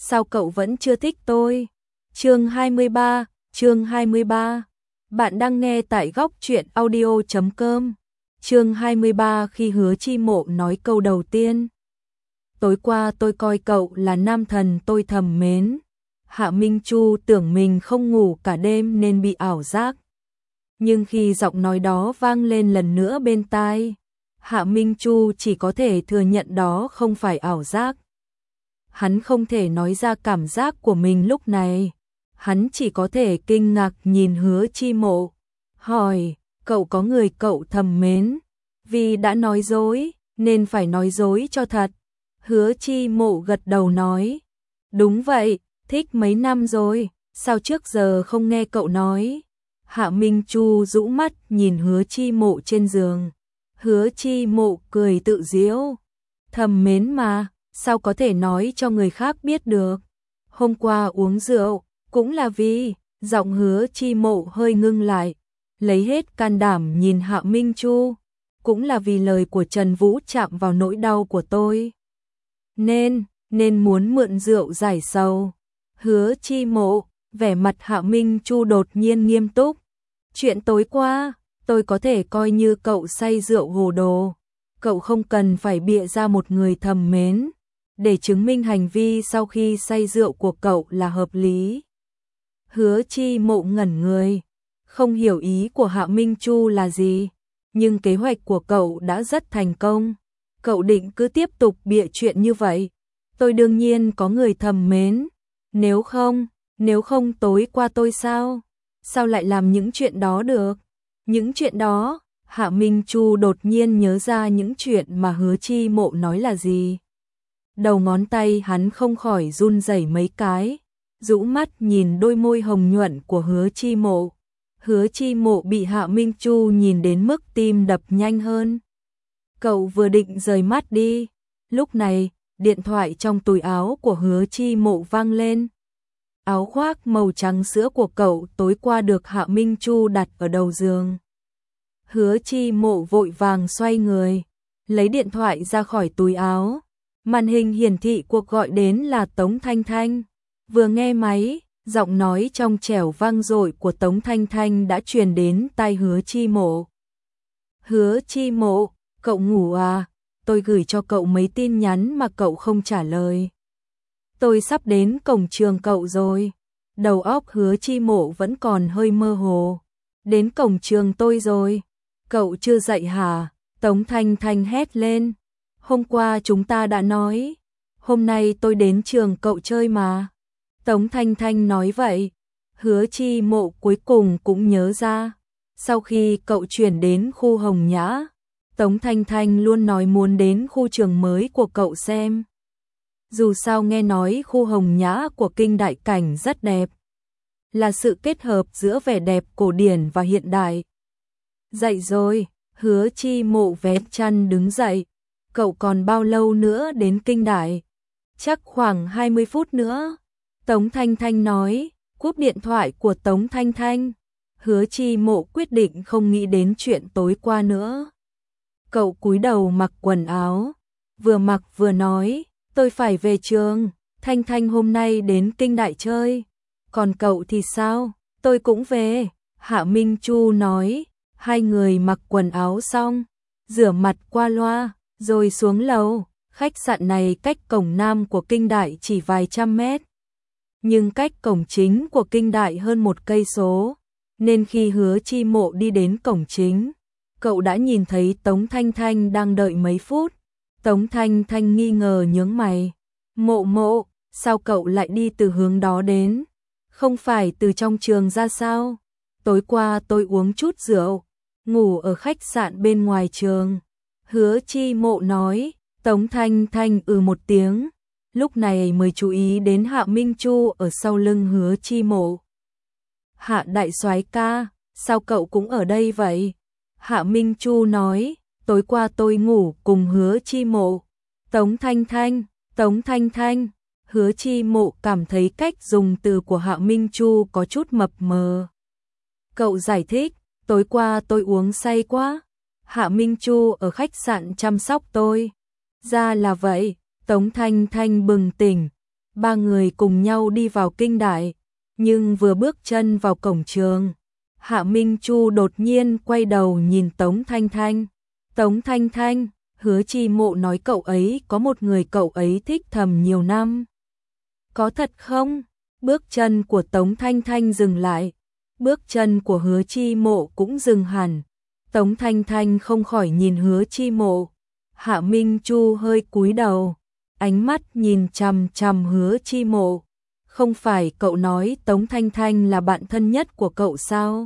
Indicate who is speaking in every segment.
Speaker 1: sao cậu vẫn chưa thích tôi? Chương 23. Bạn đang nghe tại góc truyện audio.com. Chương 23 khi Hứa Chi Mộ nói câu đầu tiên. Tối qua tôi coi cậu là nam thần tôi thầm mến. Hạ Minh Chu tưởng mình không ngủ cả đêm nên bị ảo giác. Nhưng khi giọng nói đó vang lên lần nữa bên tai, Hạ Minh Chu chỉ có thể thừa nhận đó không phải ảo giác. Hắn không thể nói ra cảm giác của mình lúc này. Hắn chỉ có thể kinh ngạc nhìn Hứa Chi Mộ, hỏi, cậu có người cậu thầm mến? Vì đã nói dối, nên phải nói dối cho thật. Hứa Chi Mộ gật đầu nói, đúng vậy, thích mấy năm rồi, sao trước giờ không nghe cậu nói? Hạ Minh Chu rũ mắt nhìn Hứa Chi Mộ trên giường. Hứa Chi Mộ cười tự giễu, thầm mến mà, sao có thể nói cho người khác biết được? Hôm qua uống rượu, cũng là vì, giọng Hứa Chi Mộ hơi ngưng lại, lấy hết can đảm nhìn Hạ Minh Chu, cũng là vì lời của Trần Vũ chạm vào nỗi đau của tôi. Nên muốn mượn rượu giải sầu. Hứa Chi Mộ, vẻ mặt Hạ Minh Chu đột nhiên nghiêm túc. Chuyện tối qua, tôi có thể coi như cậu say rượu hồ đồ. Cậu không cần phải bịa ra một người thầm mến, để chứng minh hành vi sau khi say rượu của cậu là hợp lý. Hứa Chi Mộ ngẩn người, không hiểu ý của Hạ Minh Chu là gì, nhưng kế hoạch của cậu đã rất thành công. Cậu định cứ tiếp tục bịa chuyện như vậy. Tôi đương nhiên có người thầm mến. Nếu không tối qua tôi sao? Sao lại làm những chuyện đó được? Những chuyện đó, Hạ Minh Chu đột nhiên nhớ ra những chuyện mà Hứa Chi Mộ nói là gì. Đầu ngón tay hắn không khỏi run rẩy mấy cái, rũ mắt nhìn đôi môi hồng nhuận của Hứa Chi Mộ. Hứa Chi Mộ bị Hạ Minh Chu nhìn đến mức tim đập nhanh hơn. Cậu vừa định rời mắt đi, lúc này, điện thoại trong túi áo của Hứa Chi Mộ vang lên. Áo khoác màu trắng sữa của cậu tối qua được Hạ Minh Chu đặt ở đầu giường. Hứa Chi Mộ vội vàng xoay người, lấy điện thoại ra khỏi túi áo. Màn hình hiển thị cuộc gọi đến là Tống Thanh Thanh. Vừa nghe máy, giọng nói trong trẻo vang dội của Tống Thanh Thanh đã truyền đến tai Hứa Chi Mộ. Hứa Chi Mộ, cậu ngủ à? Tôi gửi cho cậu mấy tin nhắn mà cậu không trả lời. Tôi sắp đến cổng trường cậu rồi. Đầu óc Hứa Chi Mộ vẫn còn hơi mơ hồ. Đến cổng trường tôi rồi. Cậu chưa dậy hả? Tống Thanh Thanh hét lên. Hôm qua chúng ta đã nói. Hôm nay tôi đến trường cậu chơi mà. Tống Thanh Thanh nói vậy. Hứa Chi Mộ cuối cùng cũng nhớ ra. Sau khi cậu chuyển đến khu Hồng Nhã, Tống Thanh Thanh luôn nói muốn đến khu trường mới của cậu xem. Dù sao nghe nói khu Hồng Nhã của Kinh Đại Cảnh rất đẹp. Là sự kết hợp giữa vẻ đẹp cổ điển và hiện đại. Dậy rồi, Hứa Chi Mộ vén chăn đứng dậy. Cậu còn bao lâu nữa đến Kinh Đại? Chắc khoảng 20 phút nữa. Tống Thanh Thanh nói, cúp điện thoại của Tống Thanh Thanh. Hứa Chi Mộ quyết định không nghĩ đến chuyện tối qua nữa. Cậu cúi đầu mặc quần áo, vừa mặc vừa nói, tôi phải về trường, Thanh Thanh hôm nay đến Kinh Đại chơi. Còn cậu thì sao? Tôi cũng về. Hạ Minh Chu nói, hai người mặc quần áo xong, rửa mặt qua loa, rồi xuống lầu. Khách sạn này cách cổng nam của Kinh Đại chỉ vài trăm mét, nhưng cách cổng chính của Kinh Đại hơn 1 cây số, nên khi Hứa Chi Mộ đi đến cổng chính, cậu đã nhìn thấy Tống Thanh Thanh đang đợi mấy phút. Tống Thanh Thanh nghi ngờ nhướng mày. Mộ, sao cậu lại đi từ hướng đó đến? Không phải từ trong trường ra sao? Tối qua tôi uống chút rượu, ngủ ở khách sạn bên ngoài trường. Hứa Chi Mộ nói. Tống Thanh Thanh một tiếng, lúc này mới chú ý đến Hạ Minh Chu ở sau lưng Hứa Chi Mộ. Hạ đại soái ca, sao cậu cũng ở đây vậy? Hạ Minh Chu nói, tối qua tôi ngủ cùng Hứa Chi Mộ. Tống Thanh Thanh, Hứa Chi Mộ cảm thấy cách dùng từ của Hạ Minh Chu có chút mập mờ. Cậu giải thích, tối qua tôi uống say quá. Hạ Minh Chu ở khách sạn chăm sóc tôi. Ra là vậy, Tống Thanh Thanh bừng tỉnh. Ba người cùng nhau đi vào kinh đại, nhưng vừa bước chân vào cổng trường, Hạ Minh Chu đột nhiên quay đầu nhìn Tống Thanh Thanh. Tống Thanh Thanh, Hứa Chi Mộ nói cậu ấy có một người cậu ấy thích thầm nhiều năm. Có thật không? Bước chân của Tống Thanh Thanh dừng lại, bước chân của Hứa Chi Mộ cũng dừng hẳn. Tống Thanh Thanh không khỏi nhìn Hứa Chi Mộ. Hạ Minh Chu hơi cúi đầu, ánh mắt nhìn chằm chằm Hứa Chi Mộ. Không phải cậu nói Tống Thanh Thanh là bạn thân nhất của cậu sao?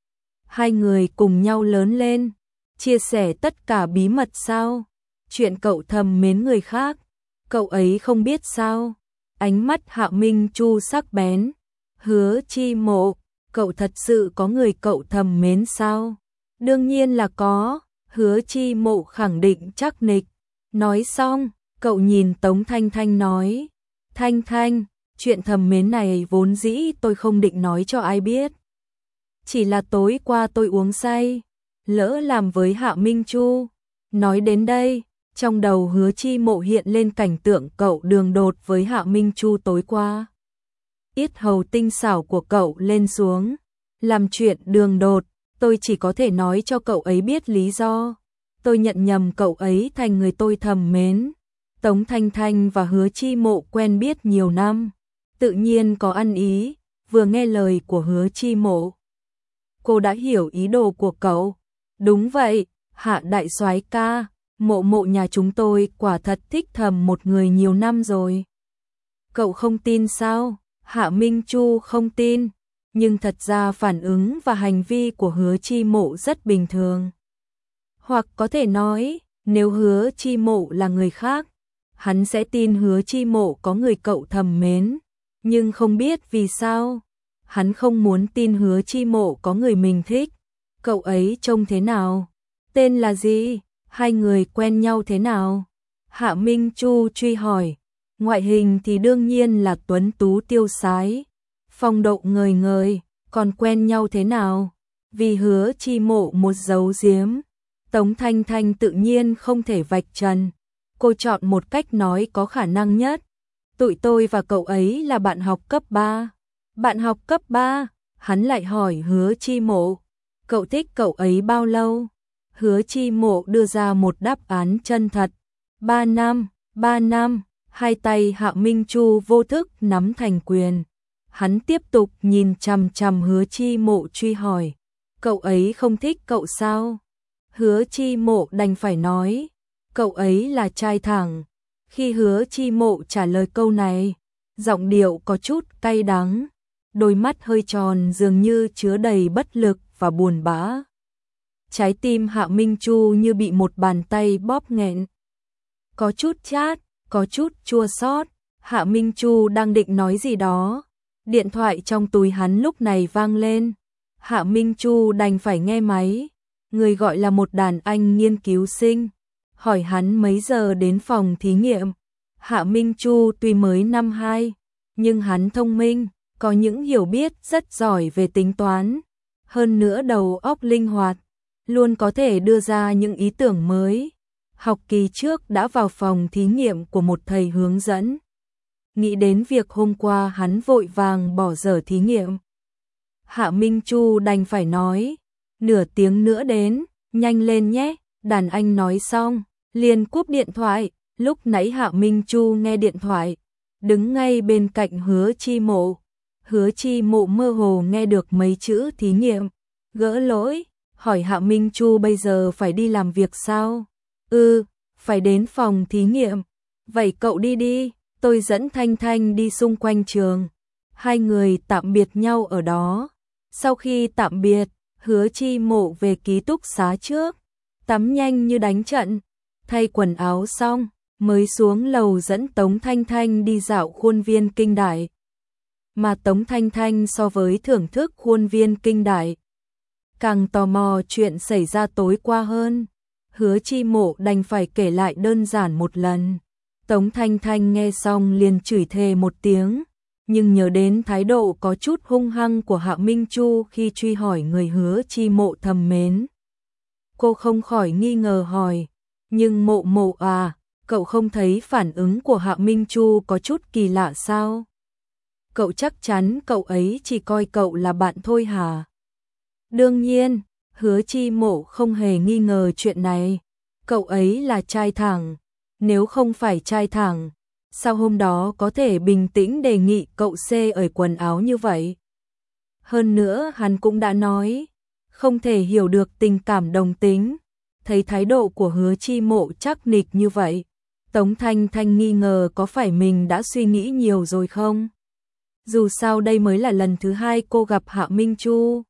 Speaker 1: Hai người cùng nhau lớn lên, chia sẻ tất cả bí mật sao? Chuyện cậu thầm mến người khác, cậu ấy không biết sao? Ánh mắt Hạ Minh Chu sắc bén. Hứa Chi Mộ, cậu thật sự có người cậu thầm mến sao? Đương nhiên là có, Hứa Chi Mộ khẳng định chắc nịch. Nói xong, cậu nhìn Tống Thanh Thanh nói, Thanh Thanh, chuyện thầm mến này vốn dĩ tôi không định nói cho ai biết. Chỉ là tối qua tôi uống say, lỡ làm với Hạ Minh Chu. Nói đến đây, trong đầu Hứa Chi Mộ hiện lên cảnh tượng cậu đường đột với Hạ Minh Chu tối qua. Yết hầu tinh xảo của cậu lên xuống, làm chuyện đường đột, tôi chỉ có thể nói cho cậu ấy biết lý do. Tôi nhận nhầm cậu ấy thành người tôi thầm mến. Tống Thanh Thanh và Hứa Chi Mộ quen biết nhiều năm, tự nhiên có ăn ý, vừa nghe lời của Hứa Chi Mộ. Cô đã hiểu ý đồ của cậu. Đúng vậy, Hạ đại soái ca, Mộ Mộ nhà chúng tôi quả thật thích thầm một người nhiều năm rồi. Cậu không tin sao? Hạ Minh Chu không tin, nhưng thật ra phản ứng và hành vi của Hứa Chi Mộ rất bình thường. Hoặc có thể nói, nếu Hứa Chi Mộ là người khác, hắn sẽ tin Hứa Chi Mộ có người cậu thầm mến, nhưng không biết vì sao, hắn không muốn tin Hứa Chi Mộ có người mình thích. Cậu ấy trông thế nào? Tên là gì? Hai người quen nhau thế nào? Hạ Minh Chu truy hỏi. Ngoại hình thì đương nhiên là tuấn tú tiêu sái, phong độ ngời ngời, còn quen nhau thế nào? Vì Hứa Chi Mộ một giấu giếm, Tống Thanh Thanh tự nhiên không thể vạch trần. Cô chọn một cách nói có khả năng nhất. Tụi tôi và cậu ấy là bạn học cấp 3. Bạn học cấp 3? Hắn lại hỏi Hứa Chi Mộ. Cậu thích cậu ấy bao lâu? Hứa Chi Mộ đưa ra một đáp án chân thật. 3 năm, 3 năm. Hai tay Hạ Minh Chu vô thức nắm thành quyền. Hắn tiếp tục nhìn chằm chằm Hứa Chi Mộ truy hỏi. Cậu ấy không thích cậu sao? Hứa Chi Mộ đành phải nói. Cậu ấy là trai thẳng. Khi Hứa Chi Mộ trả lời câu này, giọng điệu có chút cay đắng. Đôi mắt hơi tròn dường như chứa đầy bất lực và buồn bã. Trái tim Hạ Minh Chu như bị một bàn tay bóp nghẹn. Có chút chát, có chút chua xót. Hạ Minh Chu đang định nói gì đó. Điện thoại trong túi hắn lúc này vang lên. Hạ Minh Chu đành phải nghe máy. Người gọi là một đàn anh nghiên cứu sinh. Hỏi hắn mấy giờ đến phòng thí nghiệm. Hạ Minh Chu tuy mới năm 2, nhưng hắn thông minh, có những hiểu biết rất giỏi về tính toán. Hơn nữa đầu óc linh hoạt, luôn có thể đưa ra những ý tưởng mới. Học kỳ trước đã vào phòng thí nghiệm của một thầy hướng dẫn. Nghĩ đến việc hôm qua hắn vội vàng bỏ dở thí nghiệm. Hạ Minh Chu đành phải nói, nửa tiếng nữa đến, nhanh lên nhé. Đàn anh nói xong, liền cúp điện thoại. Lúc nãy Hạ Minh Chu nghe điện thoại, đứng ngay bên cạnh Hứa Chi Mộ. Hứa Chi Mộ mơ hồ nghe được mấy chữ thí nghiệm, gỡ lỗi, hỏi Hạ Minh Chu bây giờ phải đi làm việc sao? Phải đến phòng thí nghiệm. Vậy cậu đi đi, tôi dẫn Thanh Thanh đi xung quanh trường. Hai người tạm biệt nhau ở đó. Sau khi tạm biệt, Hứa Chi Mộ về ký túc xá trước, tắm nhanh như đánh trận, thay quần áo xong, mới xuống lầu dẫn Tống Thanh Thanh đi dạo khuôn viên kinh đại. Mà Tống Thanh Thanh so với thưởng thức khuôn viên kinh đại, càng tò mò chuyện xảy ra tối qua hơn. Hứa Chi Mộ đành phải kể lại đơn giản một lần. Tống Thanh Thanh nghe xong liền chửi thề một tiếng, nhưng nhớ đến thái độ có chút hung hăng của Hạ Minh Chu khi truy hỏi người Hứa Chi Mộ thầm mến. Cô không khỏi nghi ngờ hỏi, nhưng Mộ Mộ à, Cậu không thấy phản ứng của Hạ Minh Chu có chút kỳ lạ sao? Cậu chắc chắn cậu ấy chỉ coi cậu là bạn thôi hả? Đương nhiên, Hứa Chi Mộ không hề nghi ngờ chuyện này. Cậu ấy là trai thẳng. Nếu không phải trai thẳng, sao hôm đó có thể bình tĩnh đề nghị cậu xê ở quần áo như vậy? Hơn nữa hắn cũng đã nói, không thể hiểu được tình cảm đồng tính. Thấy thái độ của Hứa Chi Mộ chắc nịch như vậy, Tống Thanh Thanh nghi ngờ có phải mình đã suy nghĩ nhiều rồi không? Dù sao đây mới là lần thứ hai cô gặp Hạ Minh Chu.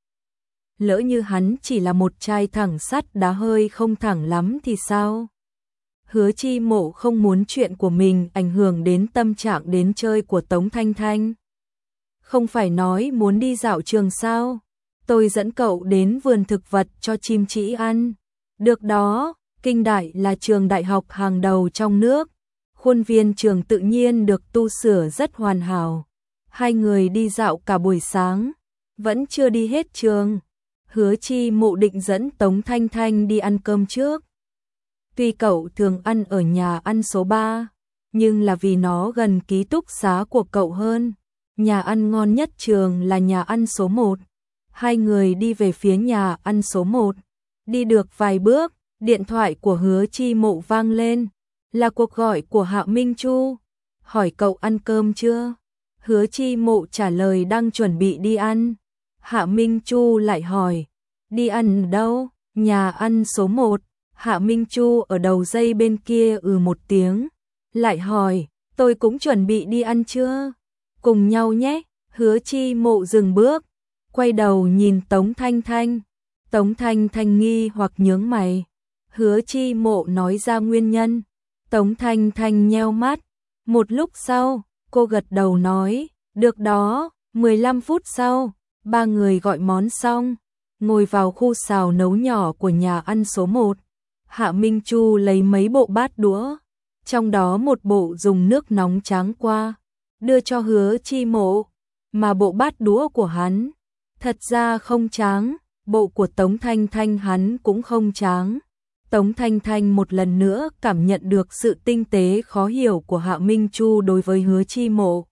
Speaker 1: Lỡ như hắn chỉ là một trai thẳng sắt đá hơi không thẳng lắm thì sao? Hứa Chi Mộ không muốn chuyện của mình ảnh hưởng đến tâm trạng đến chơi của Tống Thanh Thanh. Không phải nói muốn đi dạo trường sao? Tôi dẫn cậu đến vườn thực vật cho chim trĩ ăn. Được đó, Kinh Đại là trường đại học hàng đầu trong nước. Khuôn viên trường tự nhiên được tu sửa rất hoàn hảo. Hai người đi dạo cả buổi sáng, vẫn chưa đi hết trường. Hứa Chi Mộ định dẫn Tống Thanh Thanh đi ăn cơm trước. Tuy cậu thường ăn ở nhà ăn số 3, nhưng là vì nó gần ký túc xá của cậu hơn. Nhà ăn ngon nhất trường là nhà ăn số 1. Hai người đi về phía nhà ăn số 1. Đi được vài bước, điện thoại của Hứa Chi Mộ vang lên. Là cuộc gọi của Hạ Minh Chu. Hỏi cậu ăn cơm chưa? Hứa Chi Mộ trả lời đang chuẩn bị đi ăn. Hạ Minh Chu lại hỏi, đi ăn ở đâu? Nhà ăn số 1. Hạ Minh Chu ở đầu dây bên kia một tiếng. Lại hỏi, tôi cũng chuẩn bị đi ăn chưa? Cùng nhau nhé. Hứa Chi Mộ dừng bước, quay đầu nhìn Tống Thanh Thanh. Tống Thanh Thanh nghi hoặc nhướng mày. Hứa Chi Mộ nói ra nguyên nhân. Tống Thanh Thanh nheo mắt. Một lúc sau, cô gật đầu nói, được đó. 15 phút sau, ba người gọi món xong, ngồi vào khu xào nấu nhỏ của nhà ăn số 1. Hạ Minh Chu lấy mấy bộ bát đũa, trong đó một bộ dùng nước nóng tráng qua, đưa cho Hứa Chi Mộ, mà bộ bát đũa của hắn thật ra không tráng, bộ của Tống Thanh Thanh hắn cũng không tráng. Tống Thanh Thanh một lần nữa cảm nhận được sự tinh tế khó hiểu của Hạ Minh Chu đối với Hứa Chi Mộ.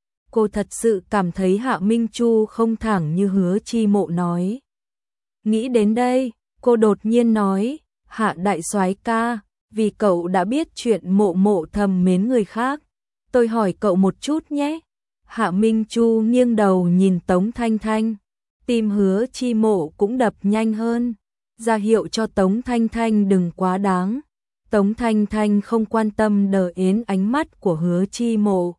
Speaker 1: Cô thật sự cảm thấy Hạ Minh Chu không thẳng như Hứa Chi Mộ nói. Nghĩ đến đây, cô đột nhiên nói, Hạ đại soái ca, vì cậu đã biết chuyện Mộ Mộ thầm mến người khác, tôi hỏi cậu một chút nhé. Hạ Minh Chu nghiêng đầu nhìn Tống Thanh Thanh, tim Hứa Chi Mộ cũng đập nhanh hơn, ra hiệu cho Tống Thanh Thanh đừng quá đáng. Tống Thanh Thanh không quan tâm đờ ến ánh mắt của Hứa Chi Mộ.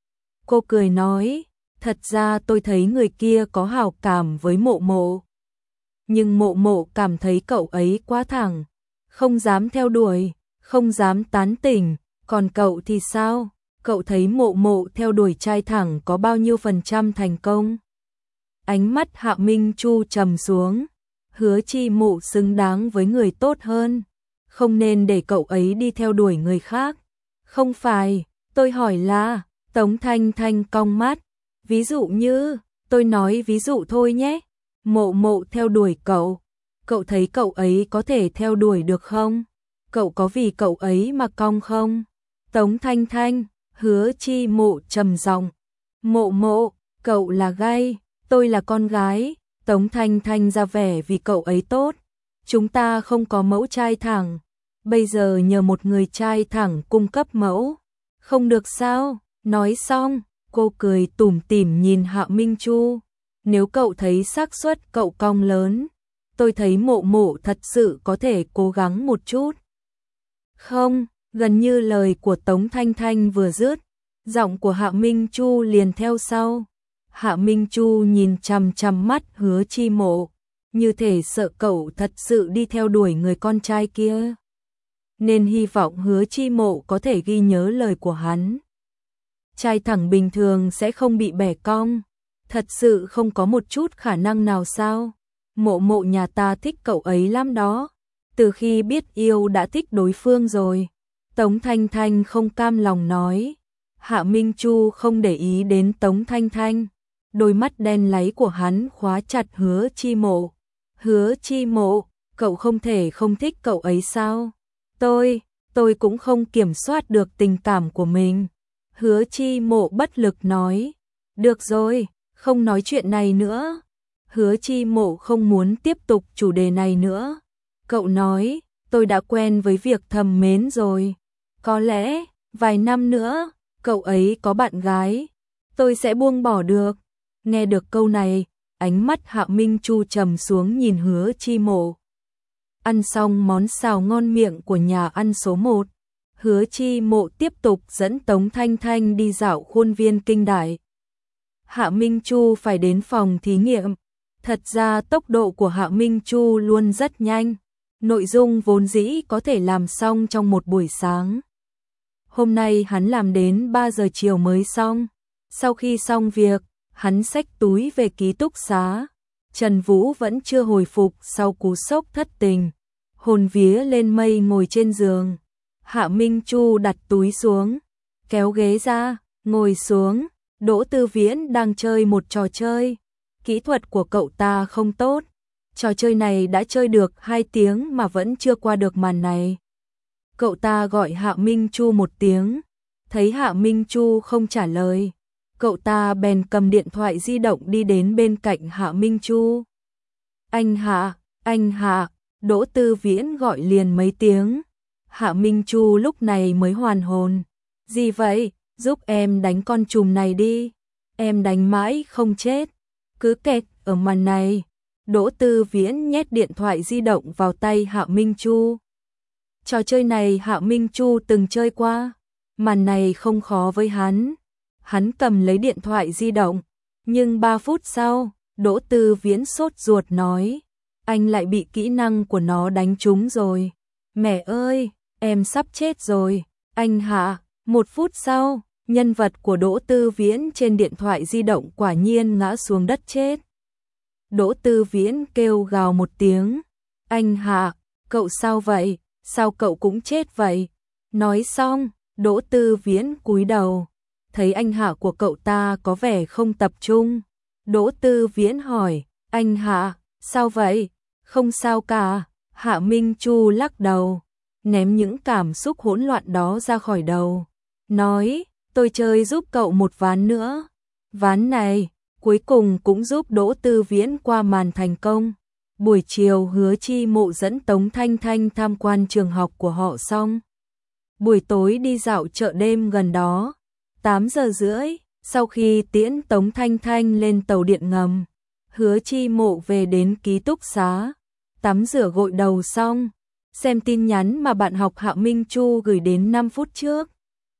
Speaker 1: Cô cười nói, thật ra tôi thấy người kia có hảo cảm với Mộ Mộ. Nhưng Mộ Mộ cảm thấy cậu ấy quá thẳng, không dám theo đuổi, không dám tán tỉnh, còn cậu thì sao? Cậu thấy Mộ Mộ theo đuổi trai thẳng có bao nhiêu % thành công? Ánh mắt Hạ Minh Chu trầm xuống, Hứa Chi Mộ xứng đáng với người tốt hơn, không nên để cậu ấy đi theo đuổi người khác. Không phải, tôi hỏi là, Tống Thanh Thanh cong mắt, ví dụ như, tôi nói ví dụ thôi nhé, Mộ Mộ theo đuổi cậu, cậu thấy cậu ấy có thể theo đuổi được không? Cậu có vì cậu ấy mà cong không? Tống Thanh Thanh, Hứa Chi Mộ trầm giọng, Mộ Mộ, cậu là gay, tôi là con gái. Tống Thanh Thanh ra vẻ vì cậu ấy tốt, chúng ta không có mẫu trai thẳng, bây giờ nhờ một người trai thẳng cung cấp mẫu, không được sao? Nói xong, cô cười tủm tỉm nhìn Hạ Minh Chu, nếu cậu thấy xác suất cậu cong lớn, tôi thấy Mộ Mộ thật sự có thể cố gắng một chút. Không, gần như lời của Tống Thanh Thanh vừa dứt, giọng của Hạ Minh Chu liền theo sau. Hạ Minh Chu nhìn chằm chằm mắt Hứa Chi Mộ, như thể sợ cậu thật sự đi theo đuổi người con trai kia. Nên hy vọng Hứa Chi Mộ có thể ghi nhớ lời của hắn. Trai thẳng bình thường sẽ không bị bẻ cong, thật sự không có một chút khả năng nào sao? Mộ Mộ nhà ta thích cậu ấy lắm đó, từ khi biết yêu đã thích đối phương rồi. Tống Thanh Thanh không cam lòng nói. Hạ Minh Chu không để ý đến Tống Thanh Thanh, đôi mắt đen láy của hắn khóa chặt Hứa Chi Mộ. Hứa Chi Mộ, cậu không thể không thích cậu ấy sao? Tôi tôi cũng không kiểm soát được tình cảm của mình. Hứa Chi Mộ bất lực nói, được rồi, không nói chuyện này nữa. Hứa Chi Mộ không muốn tiếp tục chủ đề này nữa. Cậu nói, tôi đã quen với việc thầm mến rồi. Có lẽ, vài năm nữa, cậu ấy có bạn gái, tôi sẽ buông bỏ được. Nghe được câu này, ánh mắt Hạ Minh Chu trầm xuống nhìn Hứa Chi Mộ. Ăn xong món xào ngon miệng của nhà ăn số 1, Hứa Chi Mộ tiếp tục dẫn Tống Thanh Thanh đi dạo khuôn viên Kinh Đại. Hạ Minh Chu phải đến phòng thí nghiệm. Thật ra tốc độ của Hạ Minh Chu luôn rất nhanh. Nội dung vốn dĩ có thể làm xong trong một buổi sáng. Hôm nay hắn làm đến 3 giờ chiều mới xong. Sau khi xong việc, hắn xách túi về ký túc xá. Trần Vũ vẫn chưa hồi phục sau cú sốc thất tình. Hồn vía lên mây ngồi trên giường. Hạ Minh Chu đặt túi xuống, kéo ghế ra, ngồi xuống. Đỗ Tư Viễn đang chơi một trò chơi. Kỹ thuật của cậu ta không tốt. Trò chơi này đã chơi được 2 tiếng mà vẫn chưa qua được màn này. Cậu ta gọi Hạ Minh Chu một tiếng. Thấy Hạ Minh Chu không trả lời, cậu ta bèn cầm điện thoại di động đi đến bên cạnh Hạ Minh Chu. Anh Hạ, Đỗ Tư Viễn gọi liền mấy tiếng. Hạ Minh Chu lúc này mới hoàn hồn. Gì vậy? Giúp em đánh con trùm này đi. Em đánh mãi không chết. Cứ kẹt ở màn này. Đỗ Tư Viễn nhét điện thoại di động vào tay Hạ Minh Chu. Trò chơi này Hạ Minh Chu từng chơi qua. Màn này không khó với hắn. Hắn cầm lấy điện thoại di động. Nhưng 3 phút sau, Đỗ Tư Viễn sốt ruột nói. Anh lại bị kỹ năng của nó đánh trúng rồi. Mẹ ơi, em sắp chết rồi. Anh Hạ, 1 phút sau, nhân vật của Đỗ Tư Viễn trên điện thoại di động quả nhiên ngã xuống đất chết. Đỗ Tư Viễn kêu gào một tiếng. Anh Hạ, cậu sao vậy? Sao cậu cũng chết vậy? Nói xong, Đỗ Tư Viễn cúi đầu. Thấy anh Hạ của cậu ta có vẻ không tập trung. Đỗ Tư Viễn hỏi, anh Hạ, sao vậy? Không sao cả. Hạ Minh Chu lắc đầu, ném những cảm xúc hỗn loạn đó ra khỏi đầu. Nói, tôi chơi giúp cậu một ván nữa. Ván này, cuối cùng cũng giúp Đỗ Tư Viễn qua màn thành công. Buổi chiều Hứa Chi Mộ dẫn Tống Thanh Thanh tham quan trường học của họ xong. Buổi tối đi dạo chợ đêm gần đó. 8 giờ rưỡi, sau khi tiễn Tống Thanh Thanh lên tàu điện ngầm, Hứa Chi Mộ về đến ký túc xá. Tắm rửa gội đầu xong, xem tin nhắn mà bạn học Hạ Minh Chu gửi đến 5 phút trước.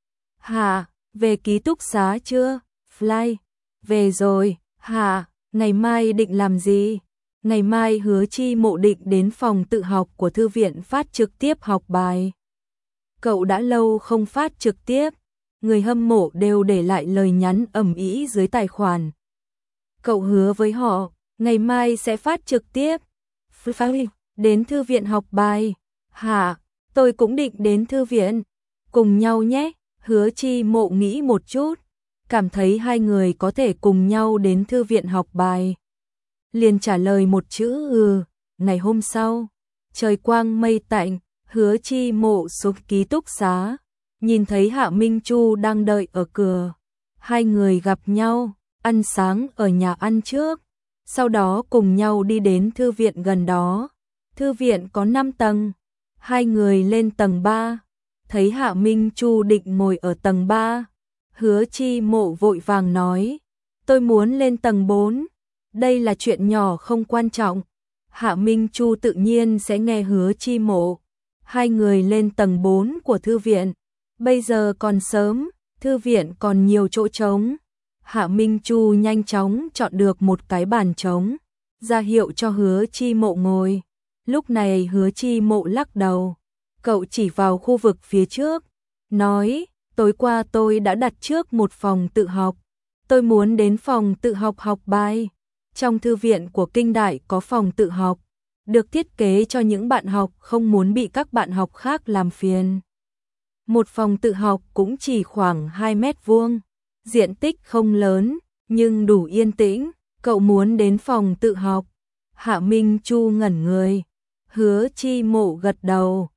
Speaker 1: Hạ, về ký túc xá chưa? Fly, về rồi. Hạ, ngày mai định làm gì? Ngày mai Hứa Chi Mộ định đến phòng tự học của thư viện phát trực tiếp học bài. Cậu đã lâu không phát trực tiếp, người hâm mộ đều để lại lời nhắn ầm ĩ dưới tài khoản. Cậu hứa với họ, ngày mai sẽ phát trực tiếp. Đến thư viện học bài. Hả, tôi cũng định đến thư viện. Cùng nhau nhé. Hứa Chi Mộ nghĩ một chút, cảm thấy hai người có thể cùng nhau đến thư viện học bài. Liền trả lời một chữ ừ. Ngày hôm sau, trời quang mây tạnh, Hứa Chi Mộ xuống ký túc xá, nhìn thấy Hạ Minh Chu đang đợi ở cửa. Hai người gặp nhau, ăn sáng ở nhà ăn trước, sau đó cùng nhau đi đến thư viện gần đó. Thư viện có 5 tầng, hai người lên tầng 3, thấy Hạ Minh Chu định ngồi ở tầng 3. Hứa Chi Mộ vội vàng nói, tôi muốn lên tầng 4, đây là chuyện nhỏ không quan trọng. Hạ Minh Chu tự nhiên sẽ nghe Hứa Chi Mộ. Hai người lên tầng 4 của thư viện. Bây giờ còn sớm, thư viện còn nhiều chỗ trống. Hạ Minh Chu nhanh chóng chọn được một cái bàn trống, ra hiệu cho Hứa Chi Mộ ngồi. Lúc này Hứa Chi Mộ lắc đầu, cậu chỉ vào khu vực phía trước, nói, tối qua tôi đã đặt trước một phòng tự học, tôi muốn đến phòng tự học học bài. Trong thư viện của Kinh Đại có phòng tự học, được thiết kế cho những bạn học không muốn bị các bạn học khác làm phiền. Một phòng tự học cũng chỉ khoảng 2 mét vuông, diện tích không lớn, nhưng đủ yên tĩnh. Cậu muốn đến phòng tự học? Hạ Minh Chu ngẩn người. Hứa Chi Mộ gật đầu.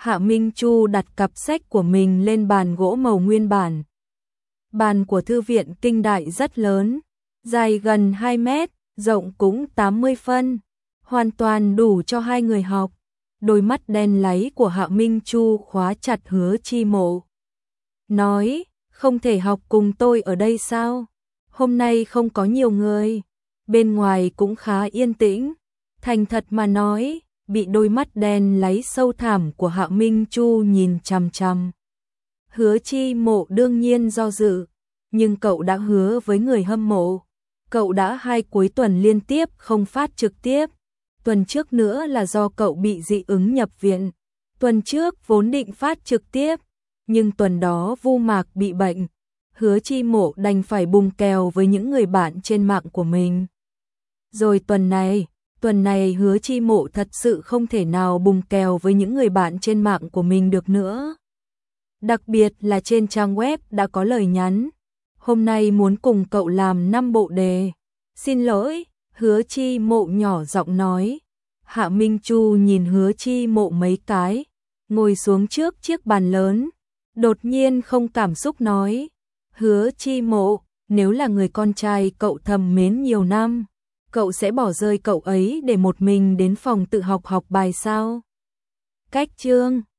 Speaker 1: Hạ Minh Chu đặt cặp sách của mình lên bàn gỗ màu nguyên bản. Bàn của thư viện Kinh Đại rất lớn, dài gần 2 mét, rộng cũng 80 phân, hoàn toàn đủ cho hai người học. Đôi mắt đen láy của Hạ Minh Chu khóa chặt Hứa Chi Mộ. Nói, không thể học cùng tôi ở đây sao? Hôm nay không có nhiều người, bên ngoài cũng khá yên tĩnh. Thành thật mà nói, bị đôi mắt đen láy sâu thẳm của Hạ Minh Chu nhìn chằm chằm. Hứa Chi Mộ đương nhiên do dự, nhưng cậu đã hứa với người hâm mộ. Cậu đã 2 cuối tuần liên tiếp không phát trực tiếp. Tuần trước nữa là do cậu bị dị ứng nhập viện. Tuần trước vốn định phát trực tiếp, nhưng tuần đó Vu Mạc bị bệnh. Hứa Chi Mộ đành phải bùng kèo với những người bạn trên mạng của mình. Rồi tuần này Hứa Chi Mộ thật sự không thể nào bùng kèo với những người bạn trên mạng của mình được nữa. Đặc biệt là trên trang web đã có lời nhắn. Hôm nay muốn cùng cậu làm 5 bộ đề. Xin lỗi, Hứa Chi Mộ nhỏ giọng nói. Hạ Minh Chu nhìn Hứa Chi Mộ mấy cái, ngồi xuống trước chiếc bàn lớn. Đột nhiên không cảm xúc nói. Hứa Chi Mộ, nếu là người con trai cậu thầm mến nhiều năm, cậu sẽ bỏ rơi cậu ấy để một mình đến phòng tự học bài sao? Cách chương